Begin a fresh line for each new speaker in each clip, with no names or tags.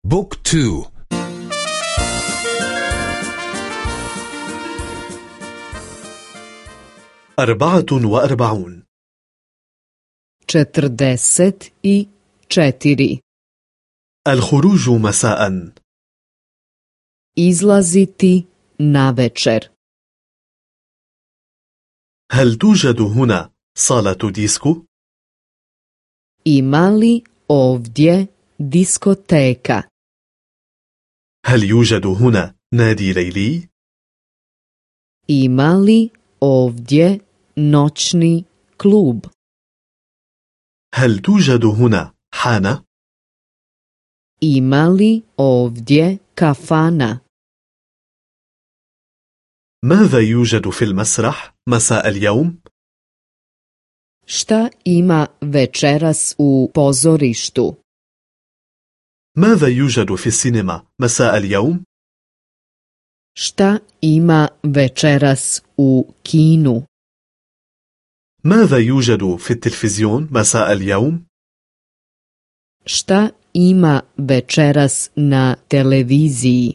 بوك تو
44
44
الخروج مساء
izlaziti navečer.
هل توجد هنا صالة ديسكو؟
Ima li ovdje diskoteka?
هل يوجد هنا نادي ليلي؟
Ima li ovdje noćni klub?
هل توجد هنا حانة؟
Ima li ovdje kafana?
ماذا يوجد في المسرح مساء اليوم؟
Šta ima večeras u pozorištu?
ماذا يوجد في السينما مساء اليوم؟
Šta ima večeras u kinu?
ماذا يوجد في التلفزيون مساء اليوم؟
Šta ima večeras na televiziji?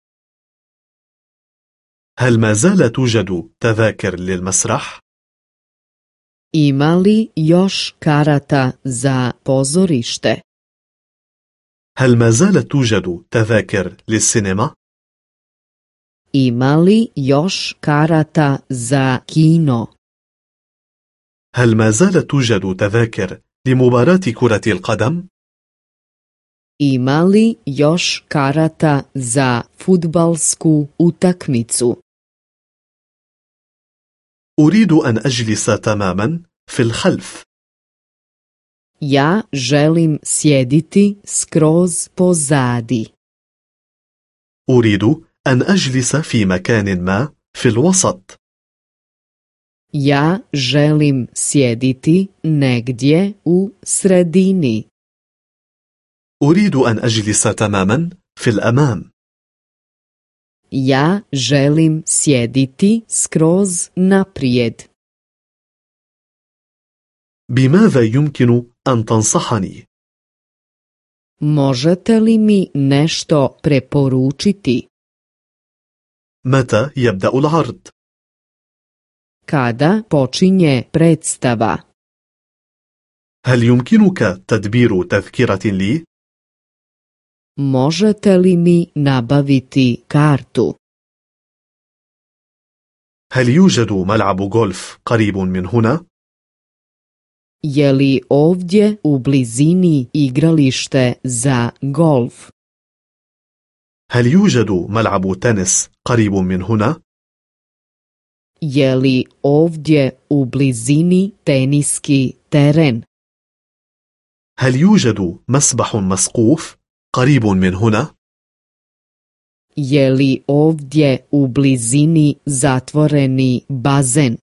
هل ما زال توجد تذاكر للمسرح؟
Ima li još karata za pozorište?
هل ما زالت توجد تذاكر للسينما؟
Ima li još karata za kino?
هل ما زالت توجد تذاكر لمباراة كرة القدم؟
Ima li još karata za fudbalsku utakmicu?
أريد أن أجلس تماما في الخلف.
Ja želim sjediti skroz pozadi.
أريد أن أجلس في مكان ما في الوسط.
Ja želim sjediti negdje u sredini.
أريد أن أجلس تماما في الأمام.
Ja želim sjediti skroz naprijed.
بماذا يمكن أن تنصحني؟
Možete li mi nešto preporučiti?
متى يبدأ العرض؟
Kada počinje predstava?
هل يمكنك تدبير تذكرة لي؟
Možete li mi nabaviti kartu?
هل يوجد ملعب غولف قريب من هنا؟
Je li ovdje u blizini igralište za golf?
هل يوجد ملعب تنس قريب من هنا؟
Je li ovdje u blizini teniski teren?
هل يوجد مسبح مسقوف قريب من هنا؟
Je li ovdje u blizini zatvoreni bazen?